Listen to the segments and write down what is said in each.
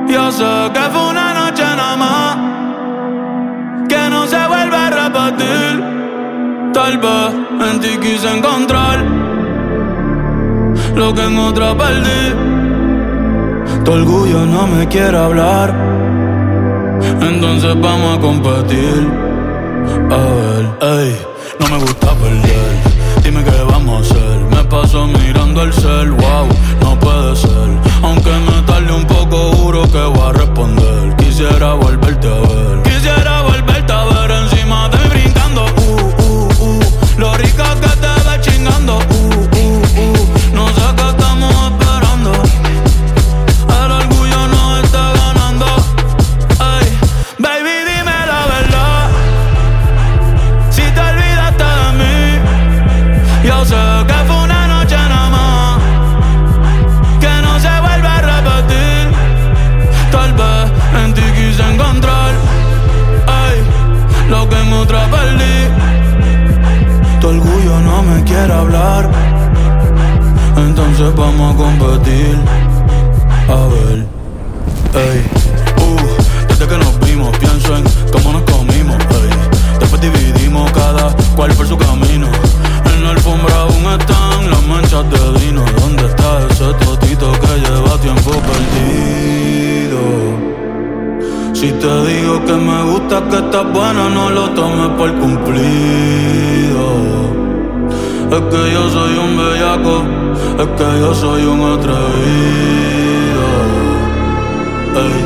Yo sé que fue una noche nada más, que no se vuelve a repetir. Tal vez en ti quise encontrar lo que en otra perdí. Tu orgullo no me quiere hablar, entonces vamos a competir. A ver, ey, no me gusta perder. Dime qué vamos a hacer. Me paso mirando el cel, wow, no puede ser. Aunque me tarde un poco, juro que voy a responder. Quisiera volverte a ver. Quisiera volverte a ver encima de mí brincando. Lo rica que te ves chingando. No sé qué estamos esperando. El orgullo nos está ganando. Ey, baby, dime la verdad. Si te olvidaste de mí, yo sé que fue una noche nada más, que no se vuelve a repetir. Tal vez en ti quise encontrar, ey, lo que en otra perdí. Tu orgullo no me quiere hablar, entonces vamos a competir. A ver, ey, desde que nos vimos pienso en cómo nos comimos, ey. Después dividimos cada cual por su camino. En la alfombra aún están las manchas de vino. ¿Dónde está ese totito que lleva tiempo perdido? Si te digo que me gusta, que estás buena, no lo tomes por cumplido. Es que yo soy un bellaco, es que yo soy un atrevido. Ey.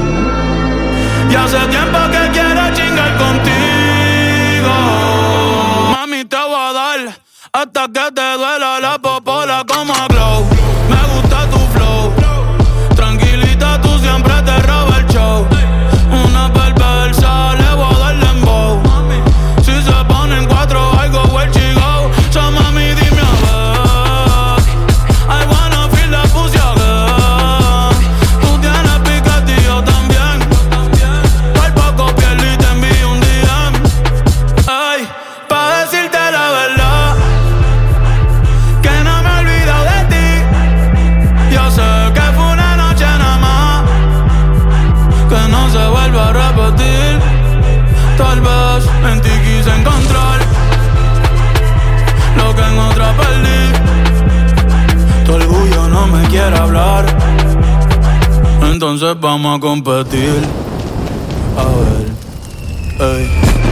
Y hace tiempo que quiero chingar contigo. Mami, te voy a dar hasta que te duela la popola como a Glow. Me gusta tu flow, tranquilita, tú siempre te robas el show. Una perversa, le voy a dar dembow. Si se ponen cuatro, I go where she go. So mami, dime a ver, I wanna feel the pussy again. Tú tienes piquete y yo también. Por poco pierdo y te envío un DM. Ay, pa' decirte la verdad, que no me he olvidado de ti. Yo sé que fue una noche nada más, que no se vuelve a repetir. Tal vez en ti quise encontrar lo que en otra perdí. Tu orgullo no me quiere hablar, entonces vamos a competir. A ver, ey.